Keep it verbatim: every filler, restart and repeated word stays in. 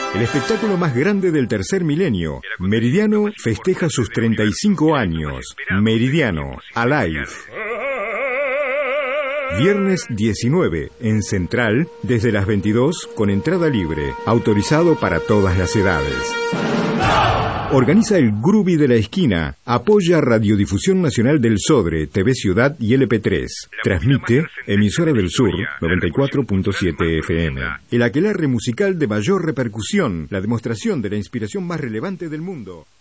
El espectáculo más grande del tercer milenio. Meridiano festeja sus treinta y cinco años. Meridiano, Alive. Viernes diecinueve, en Central, desde las veintidós, con entrada libre, autorizado para todas las edades. Organiza el Groovy de la Esquina, apoya Radiodifusión Nacional del Sodre, T V Ciudad y L P tres. Transmite Emisora del Sur, noventa y cuatro punto siete F M. El aquelarre musical de mayor repercusión, la demostración de la inspiración más relevante del mundo.